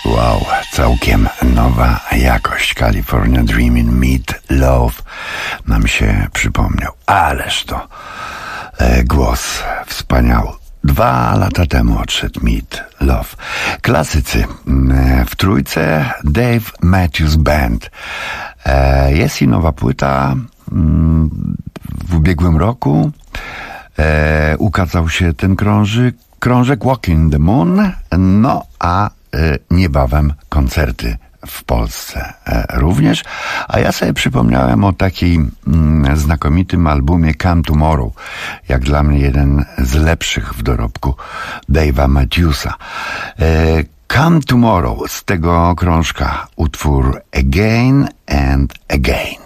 Wow, całkiem nowa jakość. California Dreamin' Meat Loaf nam się przypomniał. Ależ to głos wspaniały. 2 lata temu odszedł Meat Loaf. Klasycy w trójce Dave Matthews Band. Jest i nowa płyta. W ubiegłym roku ukazał się ten krążek Walking the Moon. No a niebawem koncerty w Polsce również. A ja sobie przypomniałem o takim znakomitym albumie Come Tomorrow. Jak dla mnie jeden z lepszych w dorobku Dave'a Matthewsa. Come Tomorrow, z tego krążka utwór Again and Again.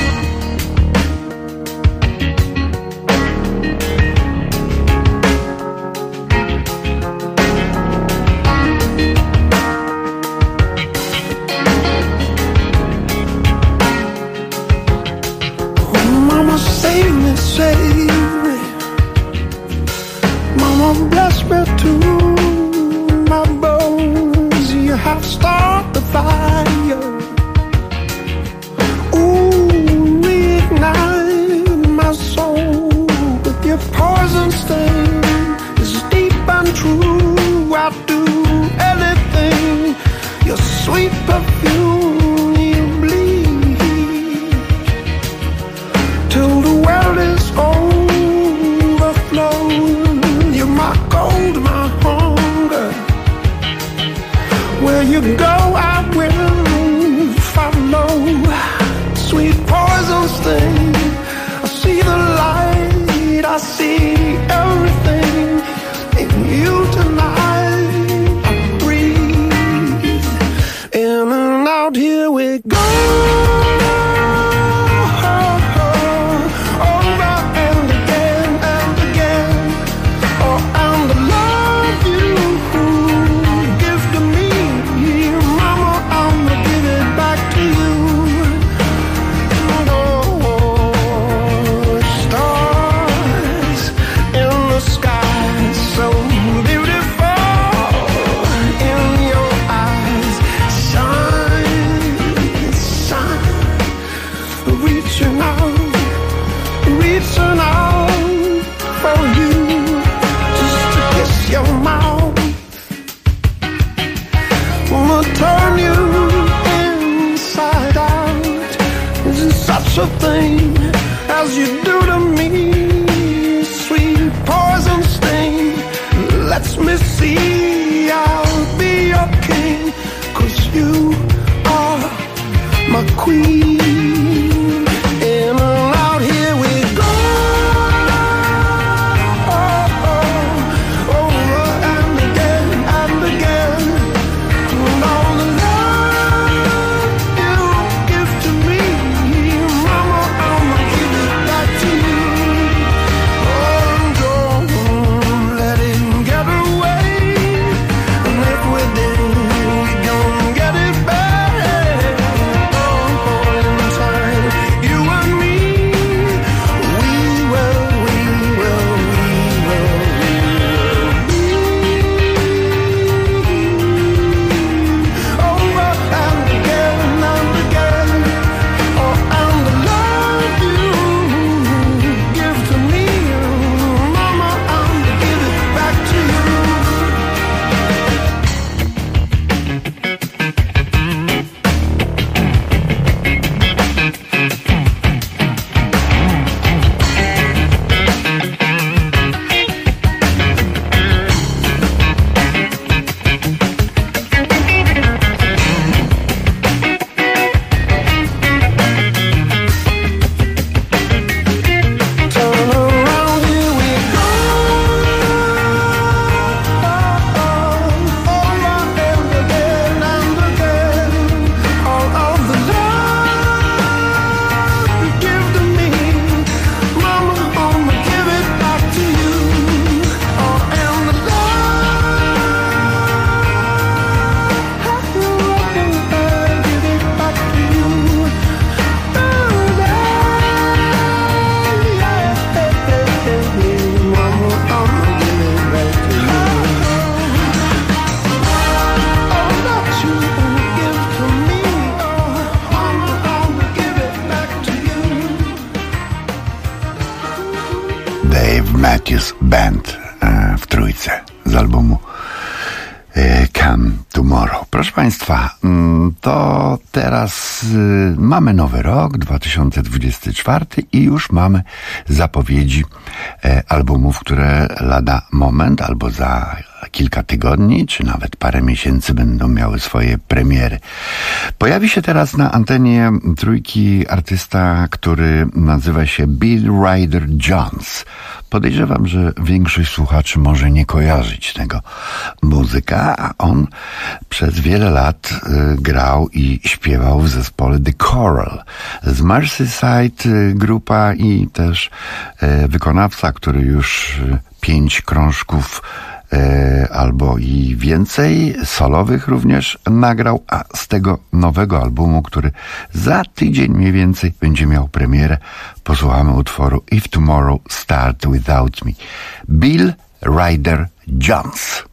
Save me, Mama, bless me too. My bones, you have started the fire. Ooh, reignite my soul with your poison sting. It's deep and true. I'll do anything. Your sweet perfume, you bleed till the world is overflowing. You're my gold, my hunger. Where you go, I will follow. Sweet poison sting. I see the light, I see everything in you tonight. I breathe in and out, here we go. Such a thing as you do to me, sweet poison sting. Lets me see I'll be your king, 'cause you are my queen. In and out, here we go. Over and again and again. And all the love you give to me, Mama, Matthews Band w trójce z albumu Come Tomorrow. Proszę Państwa, to teraz mamy nowy rok, 2024 i już mamy zapowiedzi albumów, które lada moment albo za kilka tygodni, czy nawet parę miesięcy będą miały swoje premiery. Pojawi się teraz na antenie trójki artysta, który nazywa się Bill Ryder Jones. Podejrzewam, że większość słuchaczy może nie kojarzyć tego muzyka, a on przez wiele lat grał i śpiewał w zespole The Coral z Merseyside, grupa i też wykonawca, który już 5 krążków albo i więcej, solowych również nagrał, a z tego nowego albumu, który za tydzień mniej więcej będzie miał premierę, posłuchamy utworu If Tomorrow Start Without Me. Bill Ryder Jones.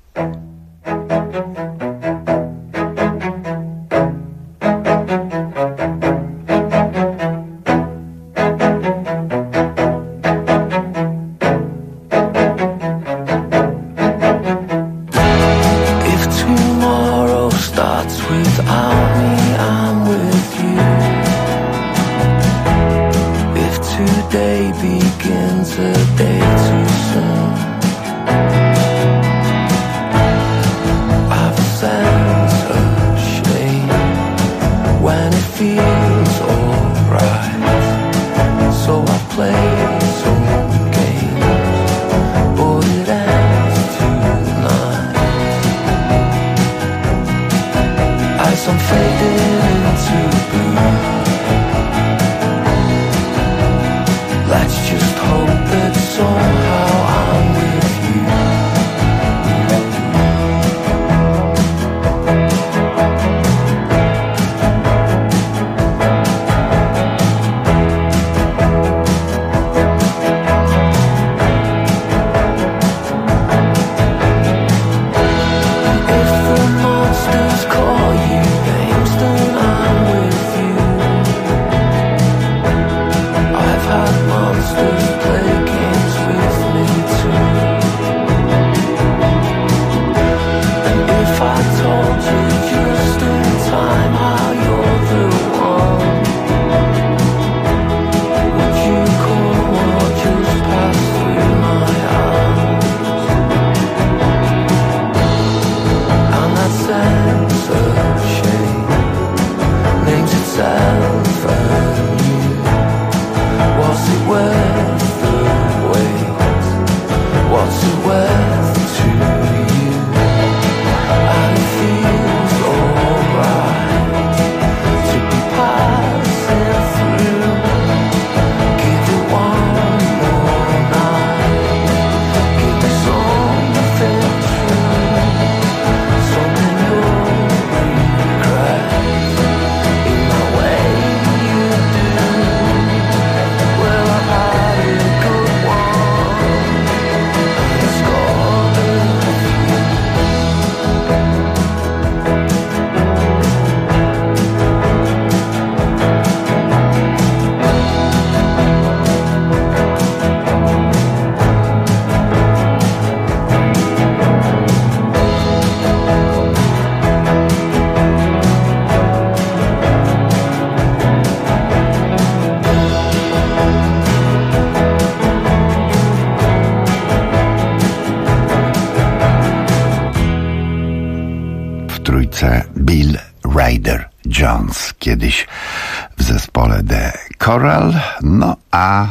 Bill Ryder Jones, kiedyś w zespole The Coral, no a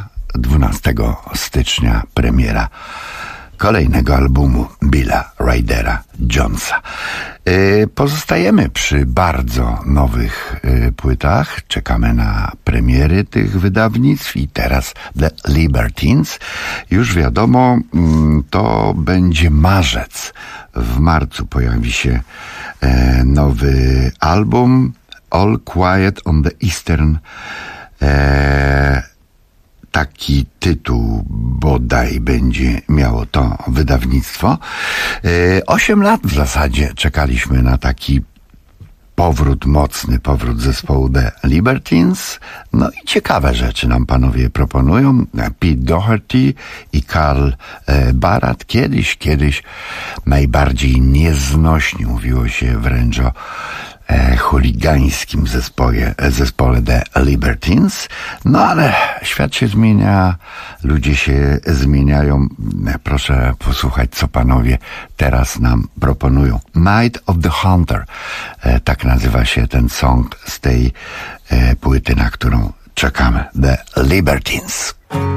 12 stycznia premiera kolejnego albumu Billa Rydera Jonesa. Pozostajemy przy bardzo nowych płytach, czekamy na premiery tych wydawnictw i teraz The Libertines. Już wiadomo, to będzie marzec. W marcu pojawi się nowy album All Quiet on the Eastern. Taki tytuł bodaj będzie miało to wydawnictwo. 8 lat w zasadzie czekaliśmy na taki mocny powrót zespołu The Libertines. No i ciekawe rzeczy nam panowie proponują. Pete Doherty i Carl Barat. Kiedyś najbardziej nieznośni mówiło się wręcz o chuligańskim zespole The Libertines. No ale świat się zmienia, ludzie się zmieniają. Proszę posłuchać, co panowie teraz nam proponują. Night of the Hunter, tak nazywa się ten song z tej płyty, na którą czekamy. The Libertines.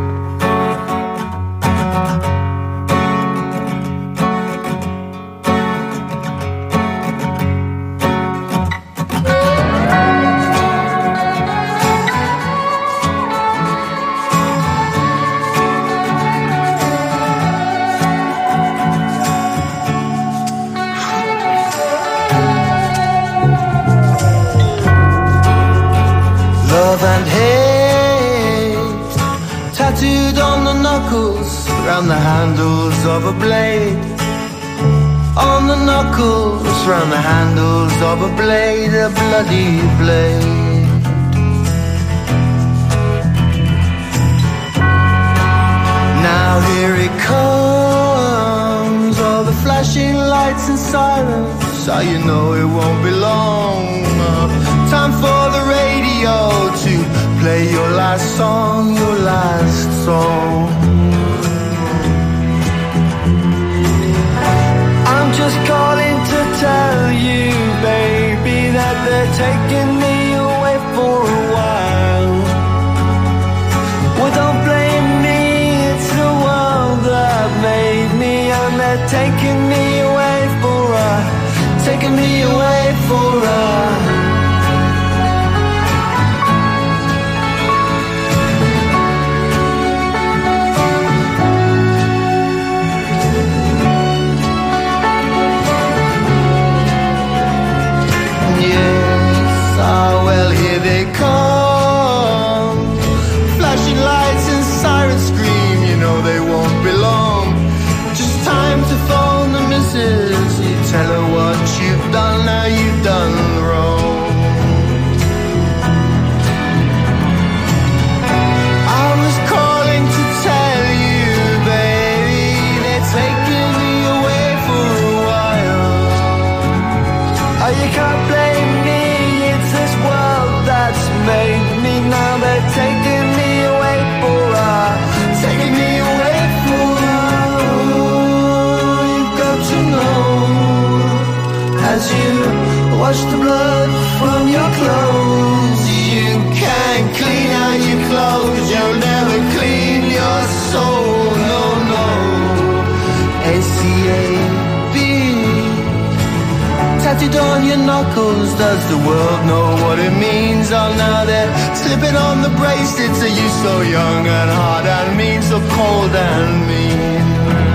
And hate tattooed on the knuckles, round the handles of a blade. On the knuckles, round the handles of a blade, a bloody blade. Now here it comes, all the flashing lights and sirens. So you know it won't be long. Time for the radio to play your last song, your last song. I'm just calling to tell you, baby, that they're taking me away for a while. Well, don't blame me, it's the world that made me, and they're taking me away for a they come, flashing lights and sirens scream, you know they won't be long. Just time to phone the missus, you tell her what you've done, now you've done wrong. I was calling to tell you, baby, they're taking me away for a while. Oh, you can't blame me, it's this world that's made me. Now they're taking me away for taking me away for you've got to know, as you wash the blood from your clothes, you can't clean out your clothes, you'll never clean your soul, no, no. ACAB tattooed on your knuckles, does the world know what it means? Oh, now they're slipping on the bracelets. Are you so young and hard and mean, so cold and mean?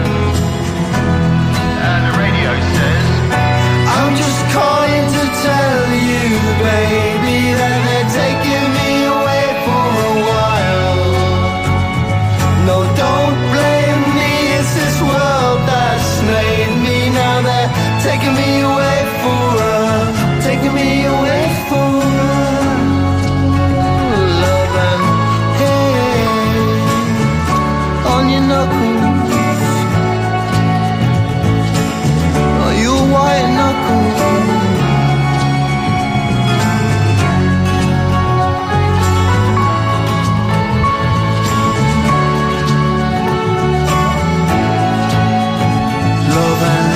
And the radio says, I'm just calling to tell you, baby, that they're taking me away for a while. No, don't blame me, it's this world that's made me. Now they're taking me away, taking me away for love and hate on your knuckles, oh, your white knuckles. Love and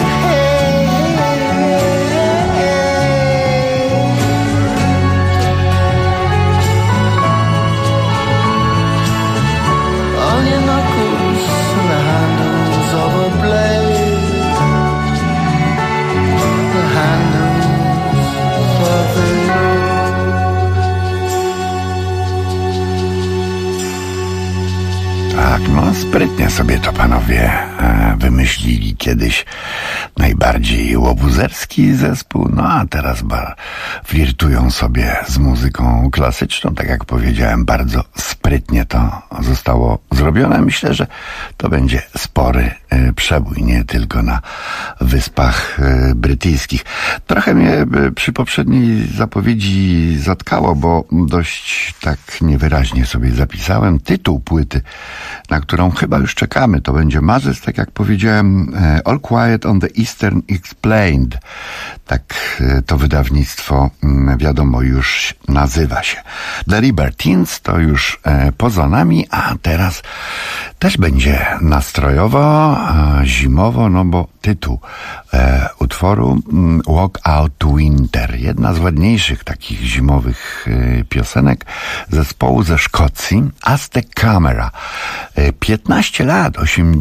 Tak, no sprytnie sobie to panowie wymyślili kiedyś najbardziej łobuzerski zespół, no a teraz flirtują sobie z muzyką klasyczną, tak jak powiedziałem, bardzo sprytnie. sprytnie to zostało zrobione. Myślę, że to będzie spory przebój, nie tylko na Wyspach Brytyjskich. Trochę mnie przy poprzedniej zapowiedzi zatkało, bo dość tak niewyraźnie sobie zapisałem tytuł płyty, na którą chyba już czekamy. To będzie marzec, tak jak powiedziałem, All Quiet on the Eastern Explained. Tak to wydawnictwo, wiadomo, już nazywa się. The Libertines to już poza nami, a teraz też będzie nastrojowo, zimowo, no bo tytuł utworu Walk Out to Winter. Jedna z ładniejszych takich zimowych piosenek zespołu ze Szkocji, Aztec Camera. 15 lat,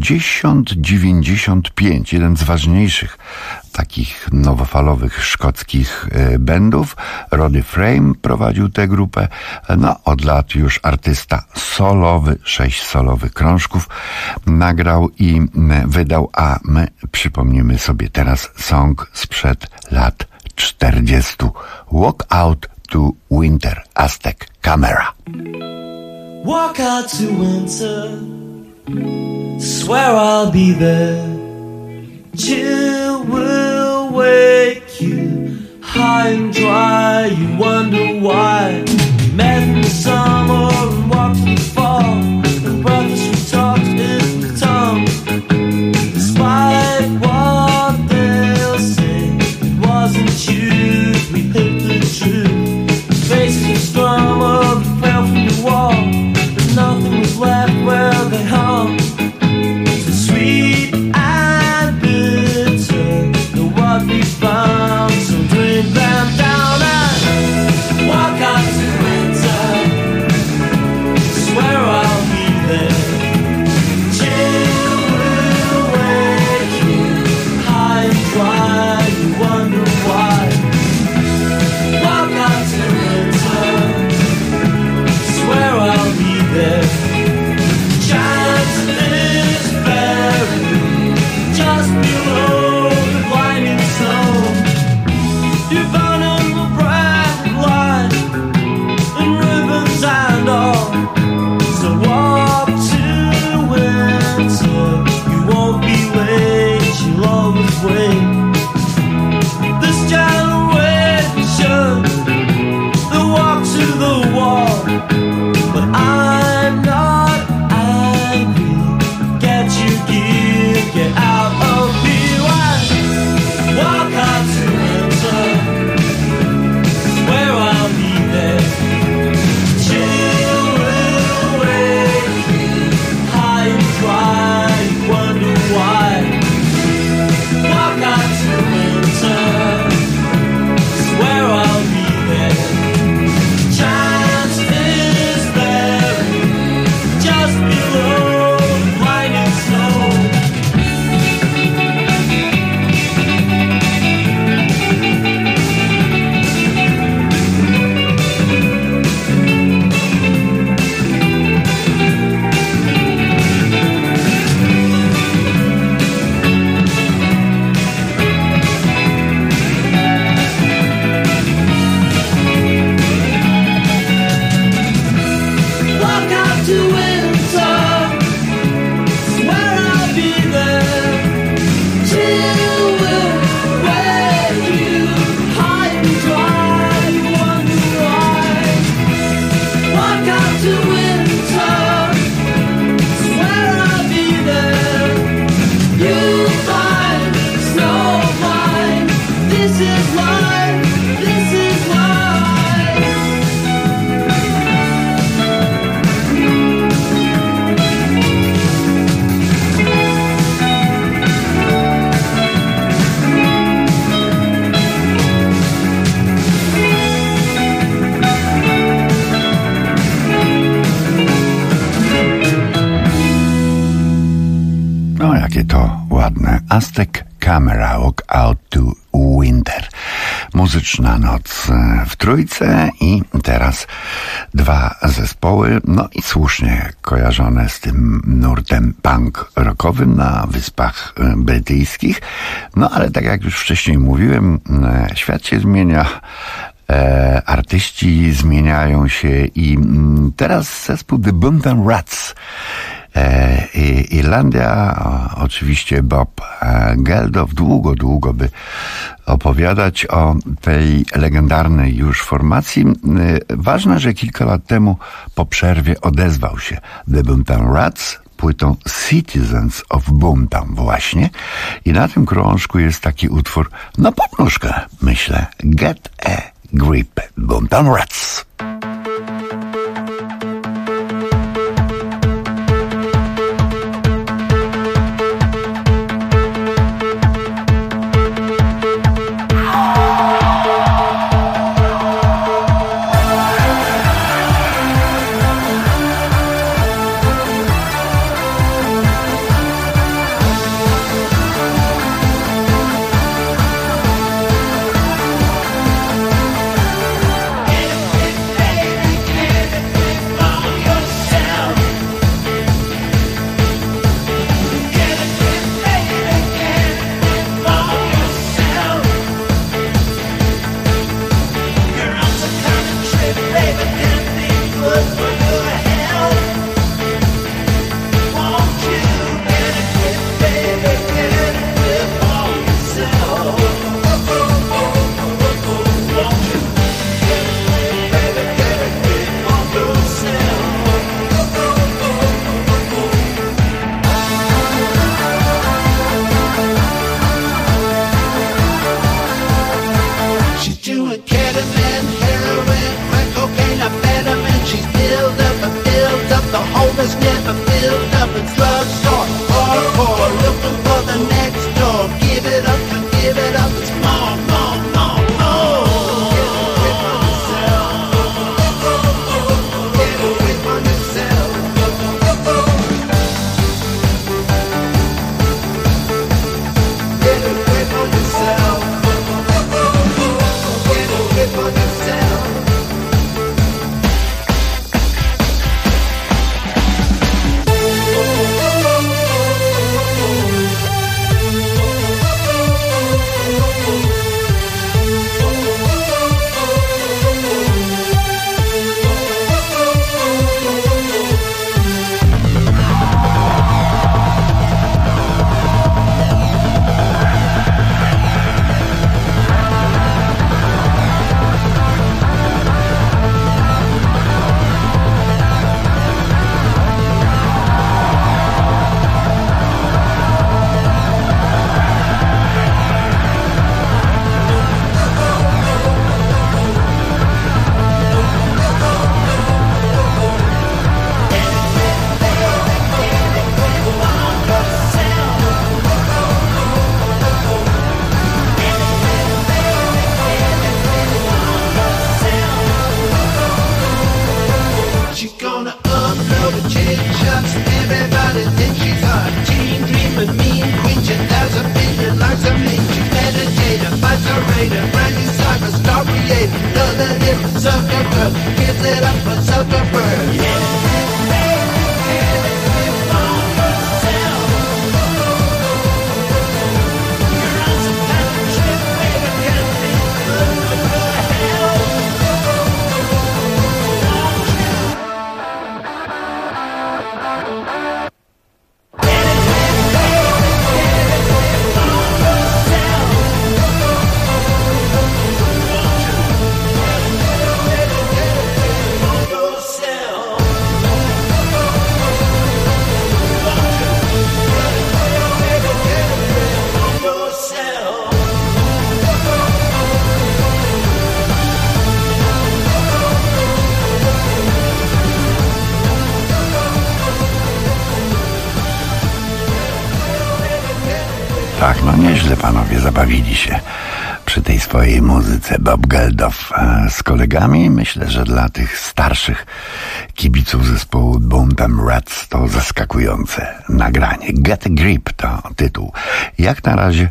80-95. Jeden z ważniejszych takich nowofalowych szkockich bandów. Roddy Frame prowadził tę grupę. No, od lat już artysta solowy, 6 solowych krążków nagrał i wydał, a my przypomnimy sobie teraz song sprzed lat 40. Walk Out to Winter, Aztec Camera. Walk out to winter, swear I'll be there. Chill will wake you high and dry. You wonder why we met in the summer and walked in the fall, and brothers we talked in the tongue. Despite what they'll say, it wasn't you, we hit the truth. Faces were stronger and fell from the wall, but nothing was left where they hung. So sweet and bitter, the what we found. So drink them down and walk out to winter. Swear I'll be there. Chill will wake you high and dry. You wonder why. Walk out to winter. Swear I'll be there. Chance is buried just below the blinding snow. You found in the bright light and ribbons and all. So walk to winter. You won't be late. You'll always wait. This generation, they walk to the wall, but I'm not angry. Get your gear, get out of here and walk out to winter. Where I'll be there. Chill will wake you high and dry. You wonder why. Walk out to winter. Where I'll be there. Chance is buried just below the blinding snow. Walk out to winter. Where I'll be there. Chill will wake you high and dry. You wonder why. Walk out to winter. Where I'll be there. You'll find snow blind. This is life. This is life. No, jakie to ładne. Aztec Camera, Walk Out to Winter. Muzyczna noc w Trójce i teraz dwa zespoły, no i słusznie kojarzone z tym nurtem punk rockowym na Wyspach Brytyjskich. No ale tak jak już wcześniej mówiłem, świat się zmienia, artyści zmieniają się i teraz zespół The Boomtown Rats. Irlandia, oczywiście Bob Geldof, długo by opowiadać o tej legendarnej już formacji. Ważne, że kilka lat temu po przerwie odezwał się The Boomtown Rats płytą Citizens of Boomtown właśnie i na tym krążku jest taki utwór, no pod nóżkę, myślę, Get a Grip, Boomtown Rats. Tak, no nieźle panowie zabawili się przy tej swojej muzyce. Bob Geldof z kolegami. Myślę, że dla tych starszych kibiców zespołu Boomtown Rats to zaskakujące nagranie. Get a Grip to tytuł. Jak na razie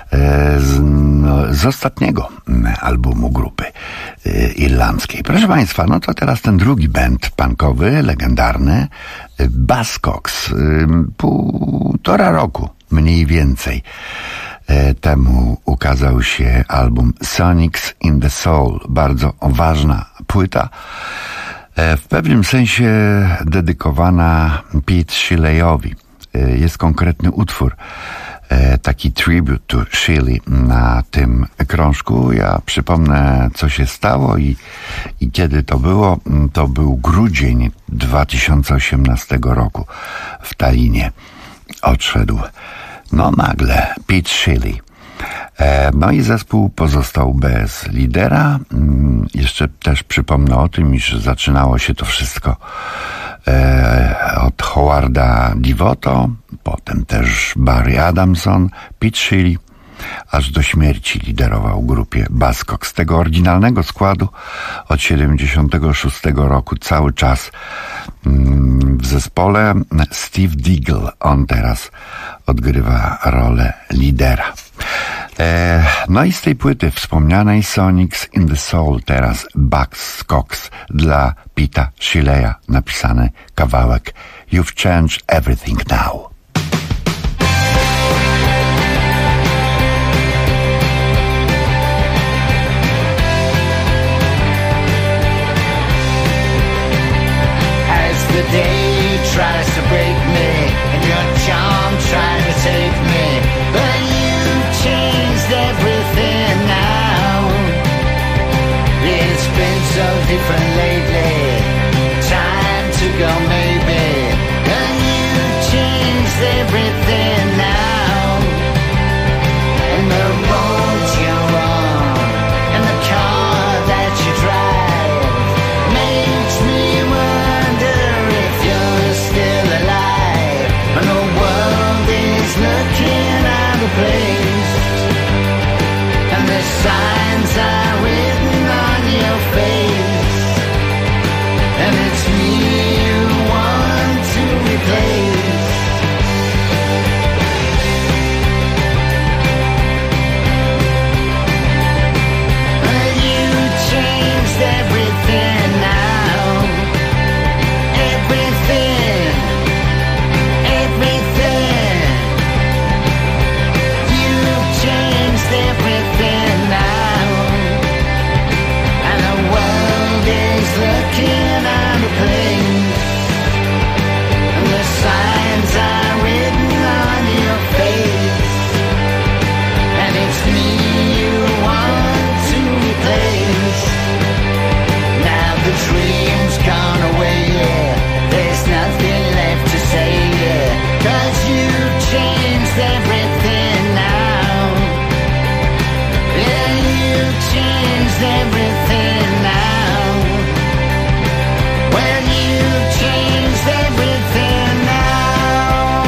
z ostatniego albumu grupy irlandzkiej. Proszę państwa, no to teraz ten drugi band punkowy, legendarny, Buzzcocks. 1,5 roku mniej więcej temu ukazał się album Sonics in the Soul. Bardzo ważna płyta, w pewnym sensie dedykowana Pete Shirleyowi. Jest konkretny utwór, taki tribute to Shirley na tym krążku. Ja przypomnę, co się stało i kiedy to było. To był grudzień 2018 roku w Tallinie. Odszedł nagle Pete Shirley. No i zespół pozostał bez lidera. Jeszcze też przypomnę o tym, iż zaczynało się to wszystko od Howarda Devoto, potem też Barry Adamson, Pete Shirley, aż do śmierci liderował grupie Buzzcocks. Z tego oryginalnego składu od 76 roku cały czas w zespole Steve Diggle. On teraz odgrywa rolę lidera. No i z tej płyty wspomnianej Sonics in the Soul teraz Buzzcocks dla Peta Shirleya napisany kawałek You've Changed Everything Now. The day tries to break me, and your charm trying to take me, but you've changed everything now. It's been so different lately, time to go maybe, and you've changed everything now. And the roads you're on, and the car that you drive, makes me wonder still alive, and the world is looking out of place, and the signs are written on your face, and it's me you want to replace. And you changed everything now, everything. Everything now, and the world is looking out of place, and the signs are written on your face, and it's me you want to replace. Now the dream's gone away, yeah, there's nothing left to say, yeah, 'cause you've changed everything now. Changed everything now. Well, you changed everything now.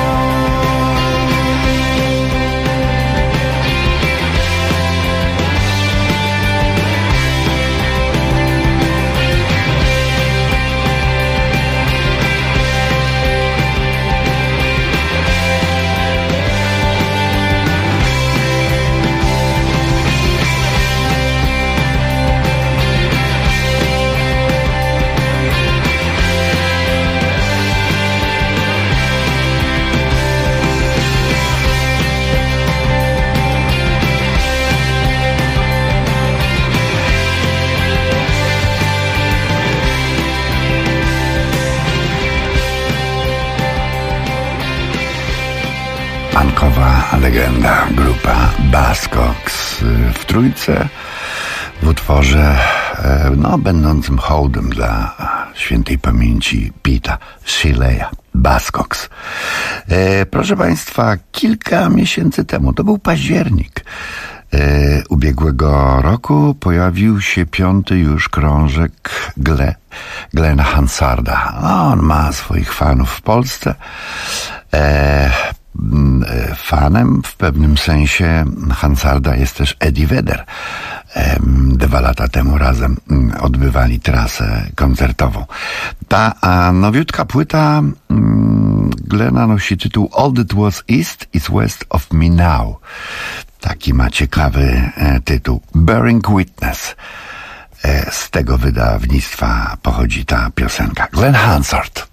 Punkowa legenda, grupa Buzzcocks w trójce w utworze będącym hołdem dla świętej pamięci Peta Shirleya. Buzzcocks. Proszę Państwa, kilka miesięcy temu, to był październik ubiegłego roku, pojawił się 5. już krążek Glena Hansarda. On ma swoich fanów w Polsce. Fanem w pewnym sensie Hansarda jest też Eddie Vedder. 2 lata temu razem odbywali trasę koncertową. Ta nowiutka płyta Glena nosi tytuł All That Was East is West of Me Now. Taki ma ciekawy tytuł. Bearing Witness. Z tego wydawnictwa pochodzi ta piosenka. Glen Hansard.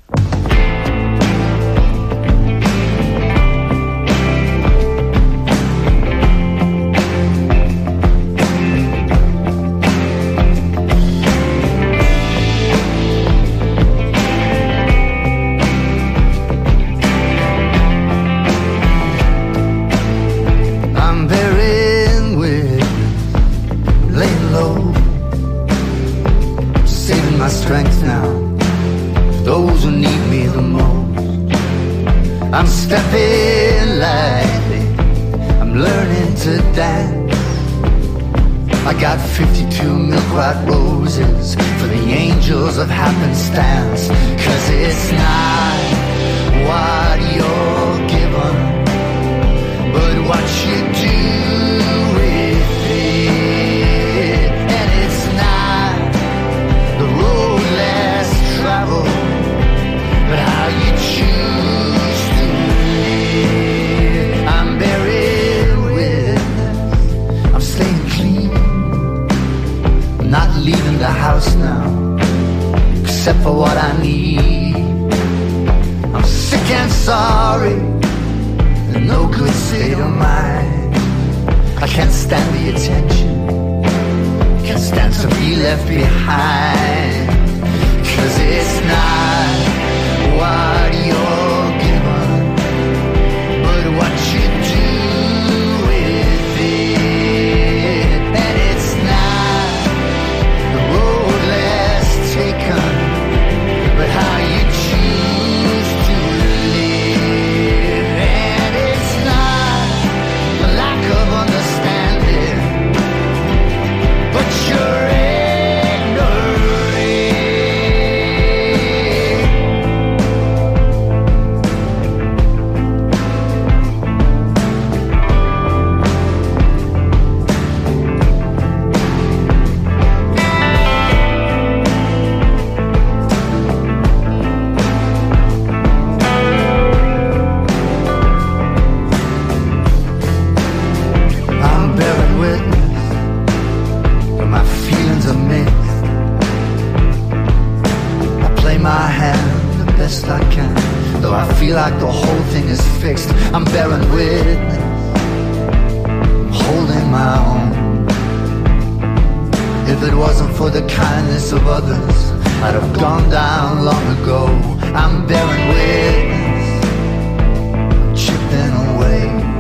to dance. I got 52 milk white roses for the angels of happenstance. 'Cause it's not what you're given, but what you do with it. And it's not the road less traveled, but how you choose to live. I'm buried with, I'm staying clean, I'm not leaving the house now, except for what I need. I'm sick and sorry, in no good state of mind. I can't stand the attention, can't stand to be left behind. 'Cause it's not what you're given, but what you do with it. And it's not the road less taken, but how you choose to live. And it's not the lack of understanding, but you're like the whole thing is fixed. I'm bearing witness, I'm holding my own. If it wasn't for the kindness of others, I'd have gone down long ago. I'm bearing witness, I'm chipping away.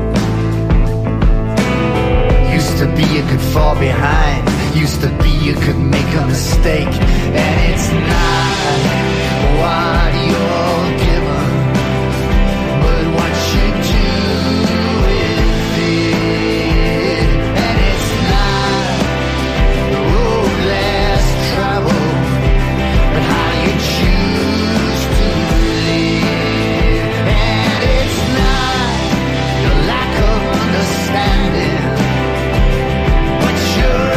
Used to be you could fall behind, used to be you could make a mistake. And it's not what you're given, what you do with it. And it's not the road less traveled, but how you choose to live. And it's not your lack of understanding, but you're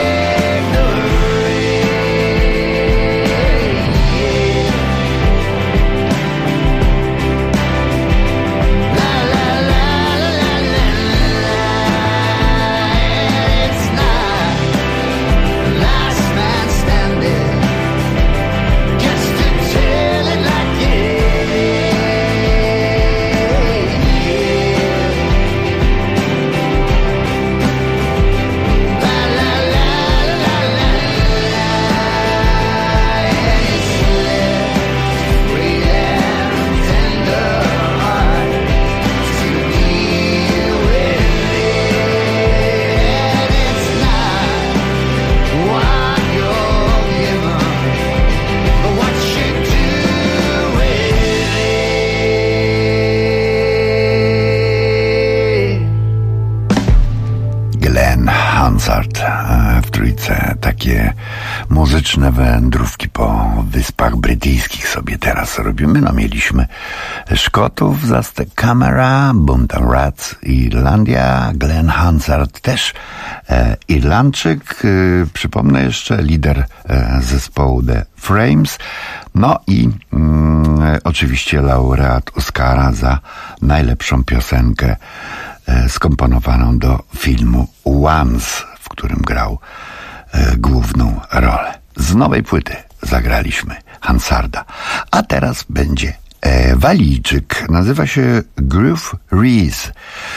w trójce. Takie muzyczne wędrówki po Wyspach Brytyjskich sobie teraz robimy. No mieliśmy Szkotów, Aztec Camera, Buntam Rats, Irlandia, Glenn Hansard też Irlandczyk. Przypomnę jeszcze lider zespołu The Frames. No i oczywiście laureat Oscara za najlepszą piosenkę skomponowaną do filmu Once, w którym grał główną rolę. Z nowej płyty zagraliśmy Hansarda. A teraz będzie Walijczyk. Nazywa się Groove Reese.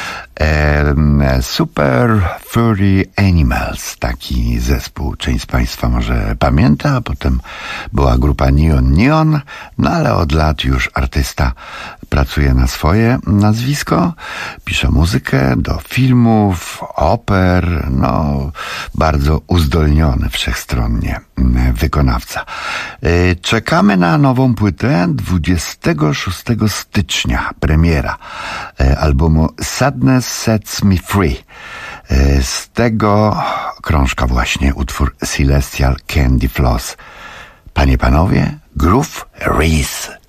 Super Furry Animals. Taki zespół. Część z Państwa może pamięta. A potem była grupa Neon Neon. No ale od lat już artysta pracuje na swoje nazwisko. Pisze muzykę do filmów, oper. No, bardzo uzdolniony wszechstronnie wykonawca. Czekamy na nową płytę. 26 stycznia premiera albumu Sadness Sets Me Free. Z tego krążka właśnie utwór Celestial Candy Floss. Panie, panowie, Groove Reese.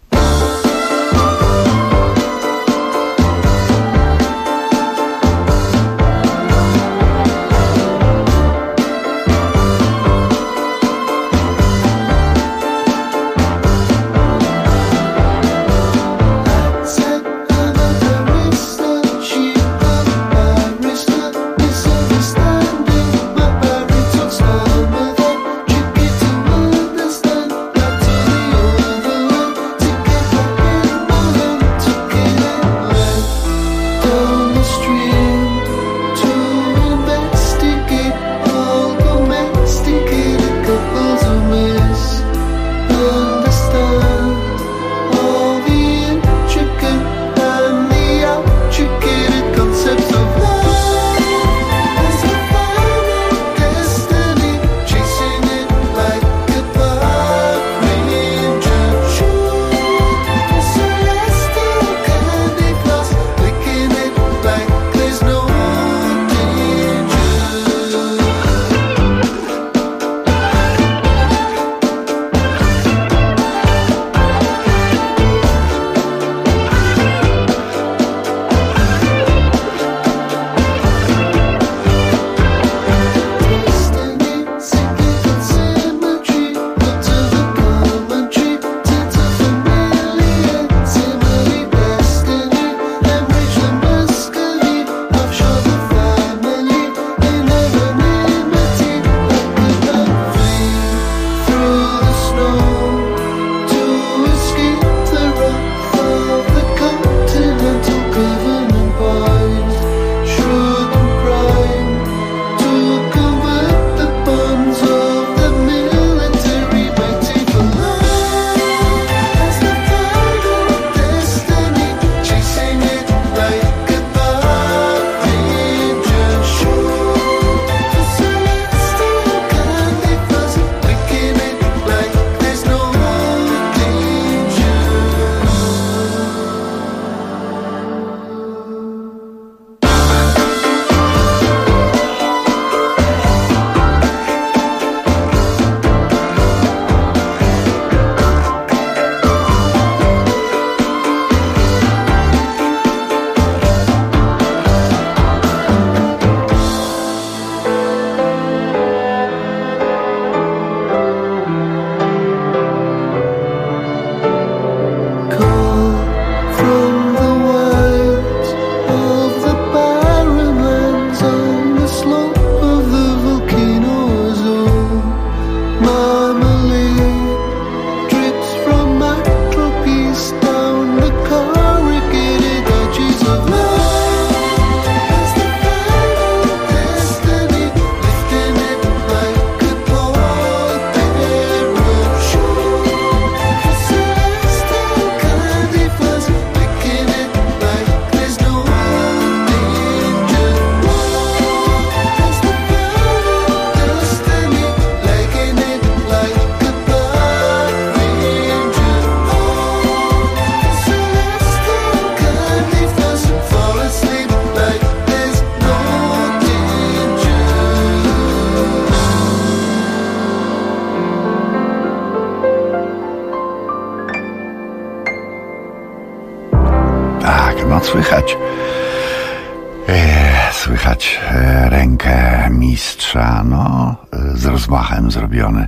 Słychać rękę mistrza, z rozmachem zrobiony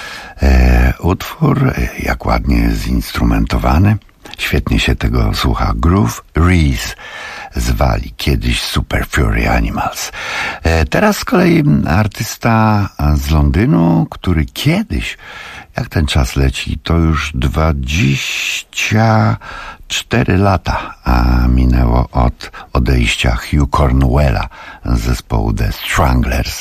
utwór, jak ładnie zinstrumentowany. Świetnie się tego słucha. Groove Reese zwali kiedyś Super Fury Animals. Teraz z kolei artysta z Londynu, który kiedyś, jak ten czas leci, to już 24 lata minęło od odejścia Hugh Cornwella z zespołu The Stranglers.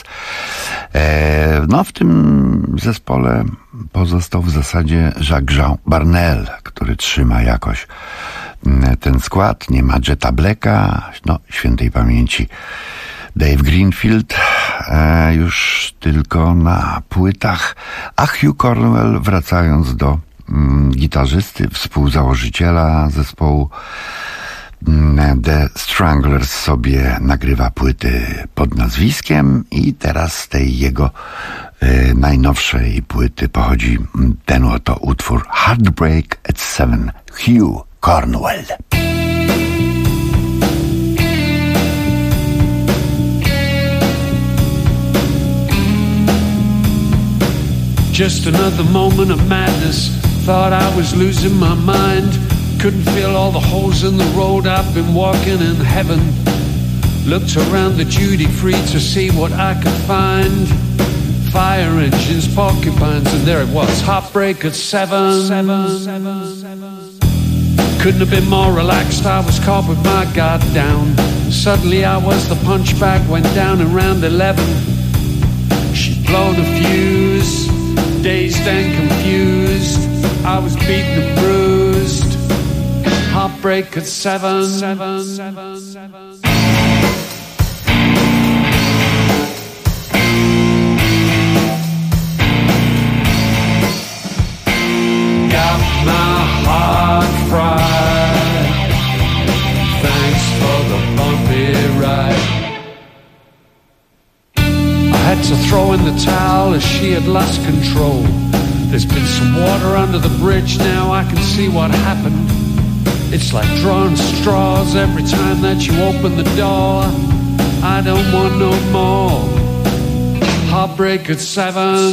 W tym zespole pozostał w zasadzie Jacques Barnell, który trzyma jakoś ten skład. Nie ma Jetta Blacka, świętej pamięci Dave Greenfield, już tylko na płytach, a Hugh Cornwell, wracając do gitarzysty, współzałożyciela zespołu, The Stranglers sobie nagrywa płyty pod nazwiskiem i teraz z tej jego najnowszej płyty pochodzi ten oto utwór Heartbreak at 7, Hugh Cornwell. Just another moment of madness. Thought I was losing my mind. Couldn't feel all the holes in the road. I've been walking in heaven. Looked around the duty free to see what I could find. Fire engines, porcupines, and there it was. Heartbreak at 7. Couldn't have been more relaxed. I was caught with my guard down. Suddenly I was the punchbag. Went down around 11. She'd blown a fuse. Dazed and confused, I was beaten and bruised. Heartbreak at 7. Got my heart fried. Thanks for the bumpy ride. I had to throw in the towel as she had lost control. There's been some water under the bridge, now I can see what happened. It's like drawing straws every time that you open the door. I don't want no more. Heartbreak at 7.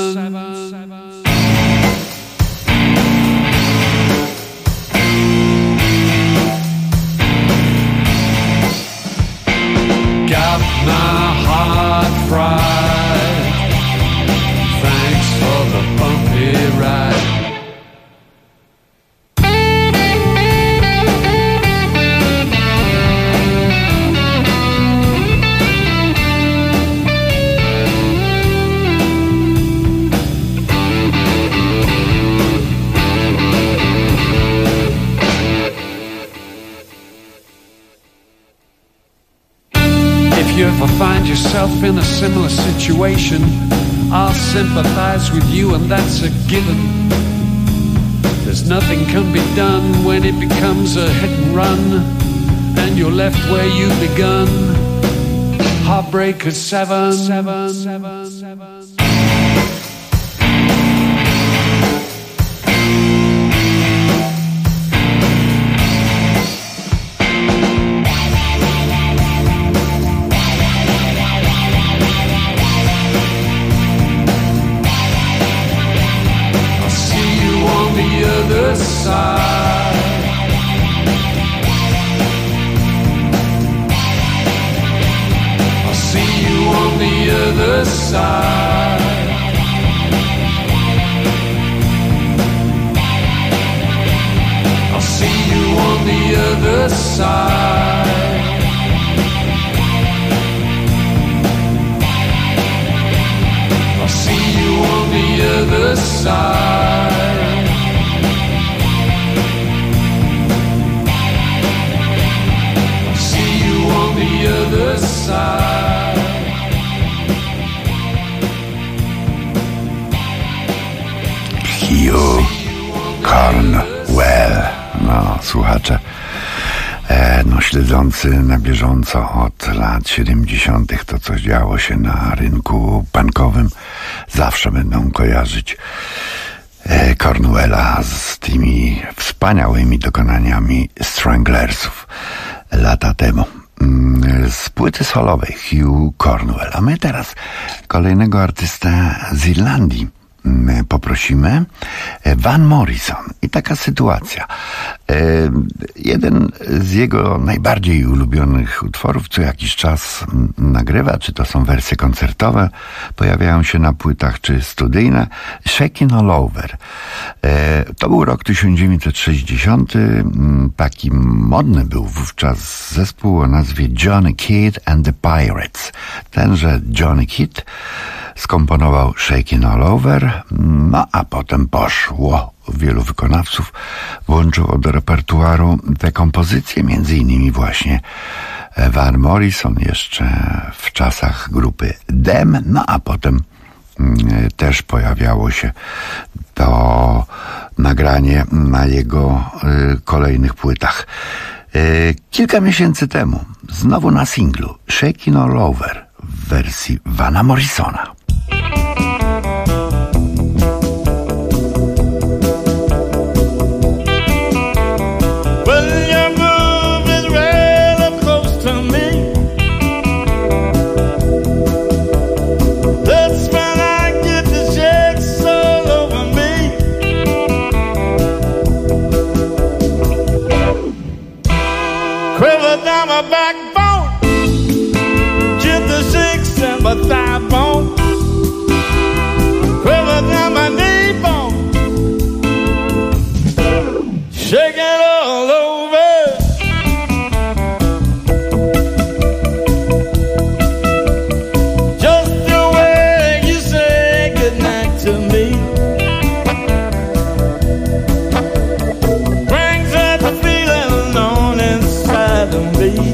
Got my heart fried. Thanks for the bumpy ride. If you ever find yourself in a similar situation, I'll sympathize with you, and that's a given. There's nothing can be done when it becomes a hit and run, and you're left where you begun. Heartbreak at 7. Other side. I'll see you on the other side. I'll see you on the other side. I'll see you on the other side. The other side. Hugh Cornwell. No, słuchacze, śledzący na bieżąco od lat 70. to, co działo się na rynku punkowym, zawsze będą kojarzyć Cornwella z tymi wspaniałymi dokonaniami Stranglersów lata temu. Z płyty solowej Hugh Cornwell. A my teraz kolejnego artystę z Irlandii poprosimy, Van Morrison. I taka sytuacja. Jeden z jego najbardziej ulubionych utworów co jakiś czas nagrywa, czy to są wersje koncertowe, pojawiają się na płytach, czy studyjne, Shakin' All Over. To był rok 1960. Taki modny był wówczas zespół o nazwie Johnny Kidd and the Pirates. Tenże Johnny Kidd skomponował Shakin' All Over, no a potem poszło. Wielu wykonawców włączyło do repertuaru te kompozycje, między innymi właśnie Van Morrison jeszcze w czasach grupy Them, no a potem też pojawiało się to nagranie na jego kolejnych płytach. Kilka miesięcy temu, znowu na singlu Shakin' All Over w wersji Vana Morrisona. Thigh bone, quiver down my knee bone, shake it all over. Just the way you say goodnight to me brings that feeling on inside of me.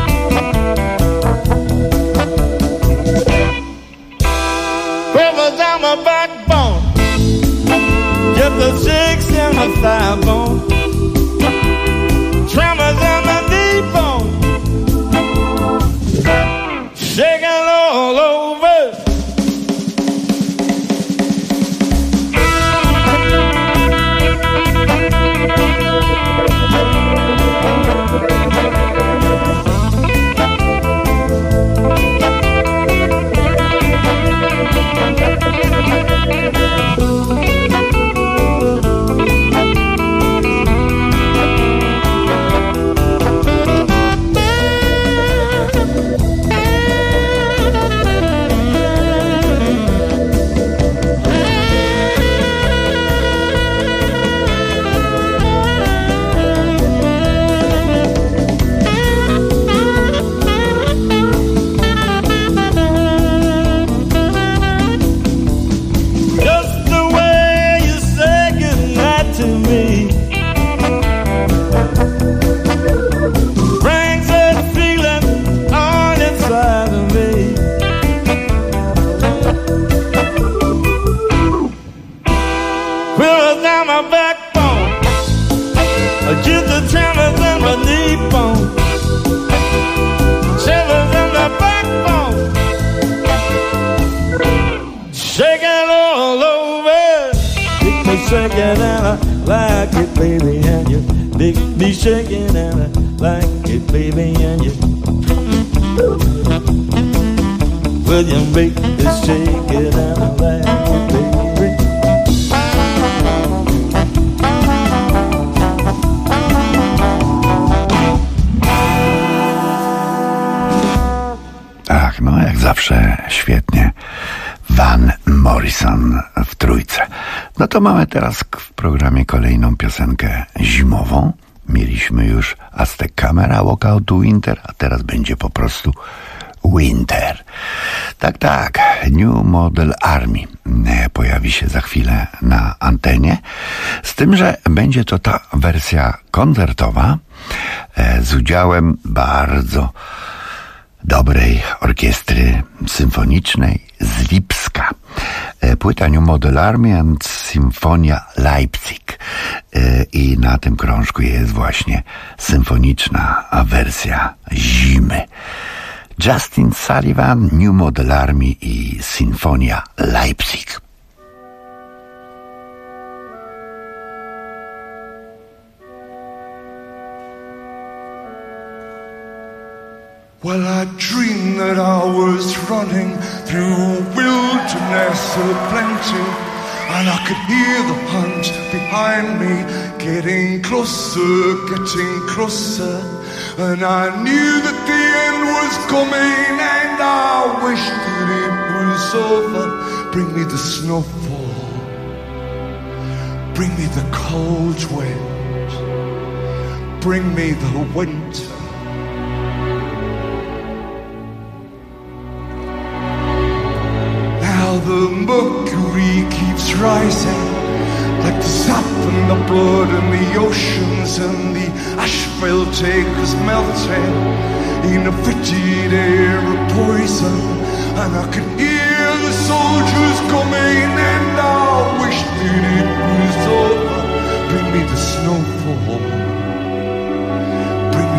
Backbone, get the chicks in my thigh bone, tremors in my knee bone, shaking all over. Shaking and I like it, baby, and you make me shaking and I like it, baby, and you will you make me shake it and I like it, baby. Ach, no jak zawsze świetnie. Van Morrison w trójce. No to mamy teraz w programie kolejną piosenkę zimową. Mieliśmy już Aztec Camera, Walkout to Winter, a teraz będzie po prostu Winter. Tak, New Model Army pojawi się za chwilę na antenie, z tym, że będzie to ta wersja koncertowa z udziałem bardzo dobrej orkiestry symfonicznej z Lipska. Płyta New Model Army and Symfonia Leipzig. I na tym krążku jest właśnie symfoniczna wersja zimy. Justin Sullivan, New Model Army i Symfonia Leipzig. Well, I dreamed that I was running through a wilderness of plenty, and I could hear the hunt behind me, getting closer, and I knew that the end was coming, and I wished that it was over. Bring me the snowfall, bring me the cold wind, bring me the winter. The mercury keeps rising, like the sap and the blood in the oceans, and the asphalt is melting in a fetid air of poison. And I can hear the soldiers coming, and I wish that it was over. Bring me the snowfall, bring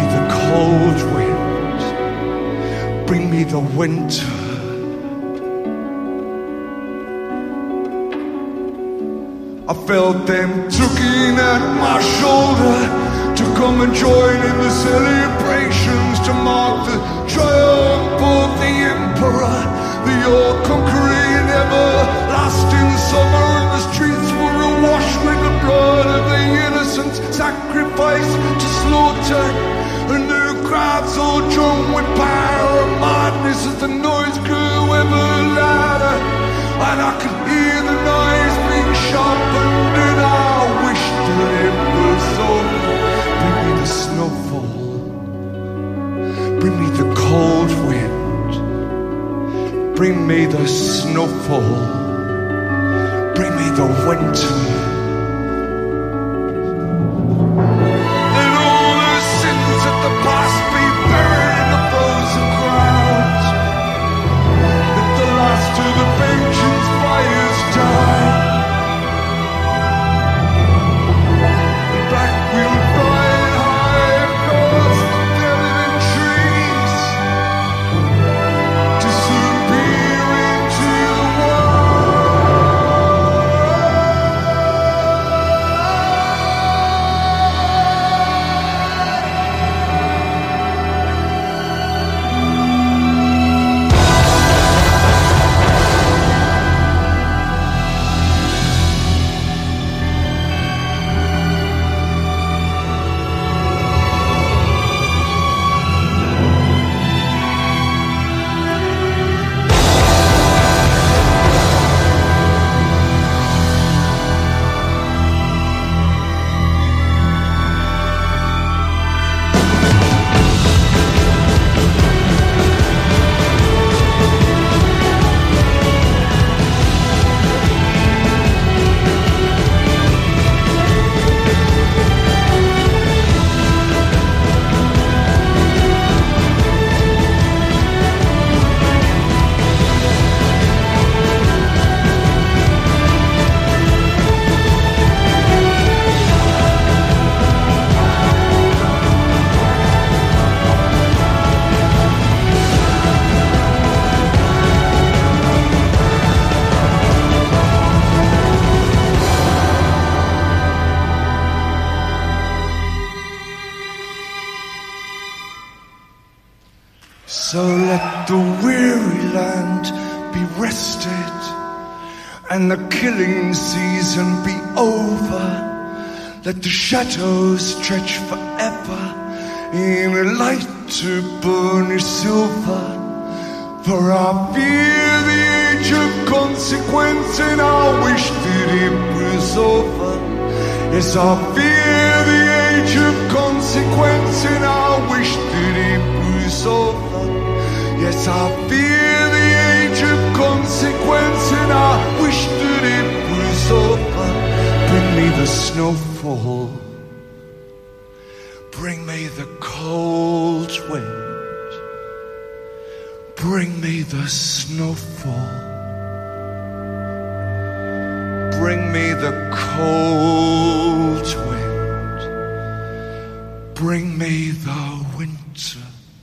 cold wind, bring me the winter. I felt them tugging at my shoulder to come and join in the celebrations to mark the triumph of the emperor, the all-conquering, everlasting summer, and the streets were awash with the blood of the innocent sacrificed to slaughter, and the crowds all drunk with power and madness as the noise grew ever louder, and I could hear the noise being sharpened, and I wished that it was over. Bring me the snowfall, bring me the cold wind, bring me the snowfall, bring me the winter. Let all the sins of the past be buried in the frozen ground. Let the last of the vengeance fires die. The black wind flying high across the dead trees, disappear into the So let the weary land be rested, and the killing season be over. Let the shadows stretch forever in a light to burnish silver. For I fear the age of consequence, and I wish that it was over. Yes, I fear the age of consequence, and I wish that it was over. Yes, I fear the age of consequence, and I wish that it was over. Bring me the snowfall, bring me the cold wind, bring me the snowfall, bring me the cold wind, bring me the winter.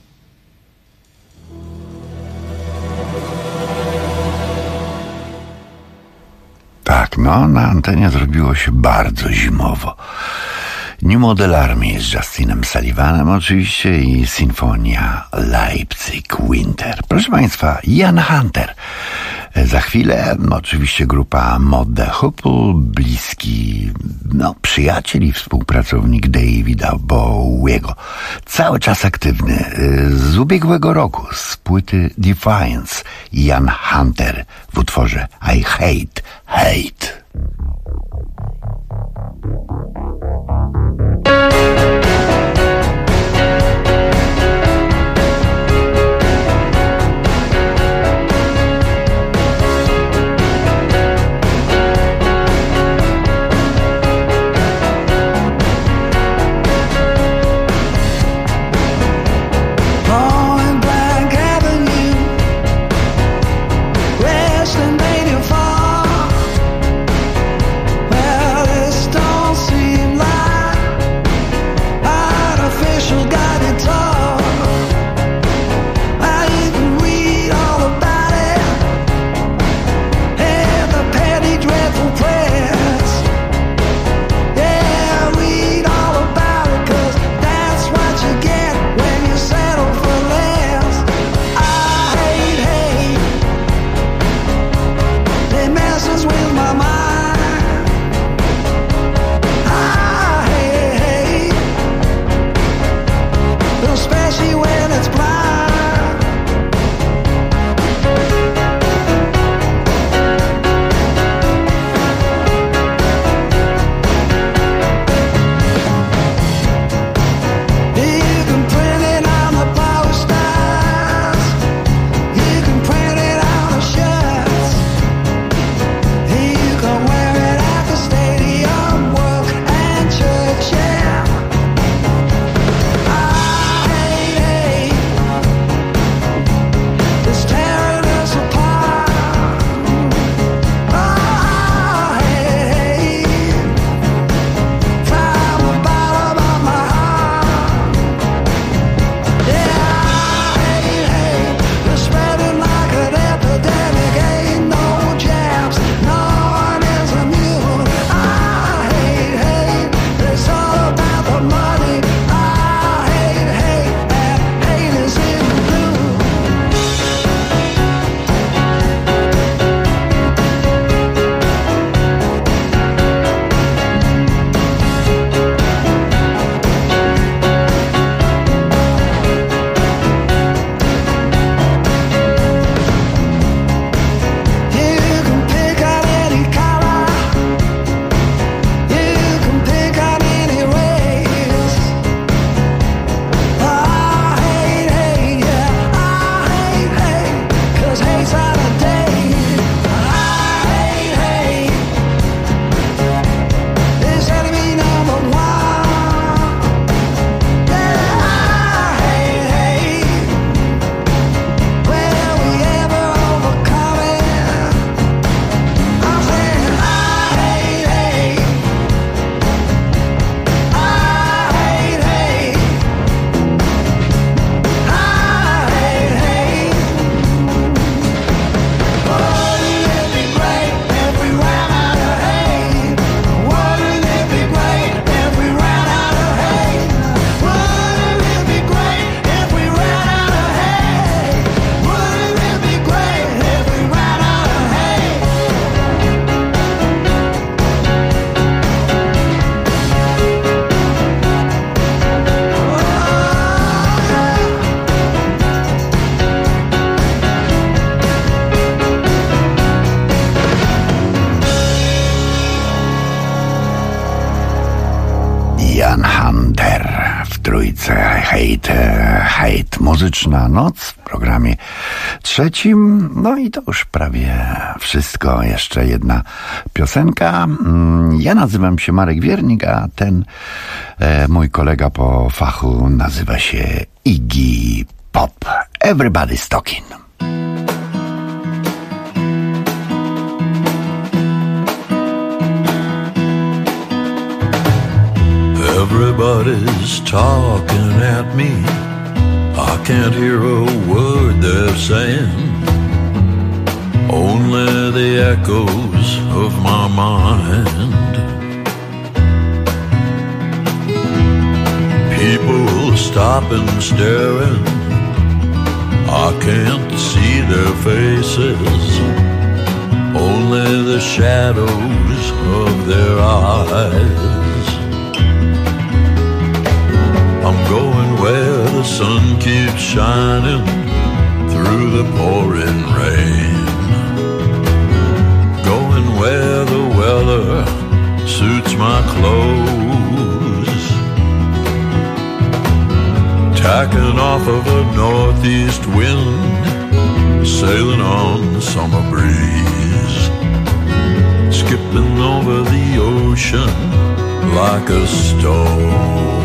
Tak, no, na antenie zrobiło się bardzo zimowo. New Model Army z Justinem Sullivanem oczywiście i Sinfonia Leipzig Winter. Proszę Państwa, Ian Hunter. Za chwilę oczywiście grupa Mod the Hoople, bliski przyjaciel i współpracownik Davida Bowiego. Cały czas aktywny. Z ubiegłego roku, z płyty Defiance, Ian Hunter w utworze I Hate. Western 84, trójce Hate Muzyczna Noc w programie trzecim. No i to już prawie wszystko. Jeszcze jedna piosenka. Ja nazywam się Marek Wiernik, a ten mój kolega po fachu nazywa się Iggy Pop. Everybody's talking. Everybody's talking at me. I can't hear a word they're saying. Only the echoes of my mind. People stop and staring. I can't see their faces. Only the shadows of their eyes. I'm going where the sun keeps shining through the pouring rain. Going where the weather suits my clothes. Tacking off of a northeast wind, sailing on the summer breeze. Skipping over the ocean like a stone.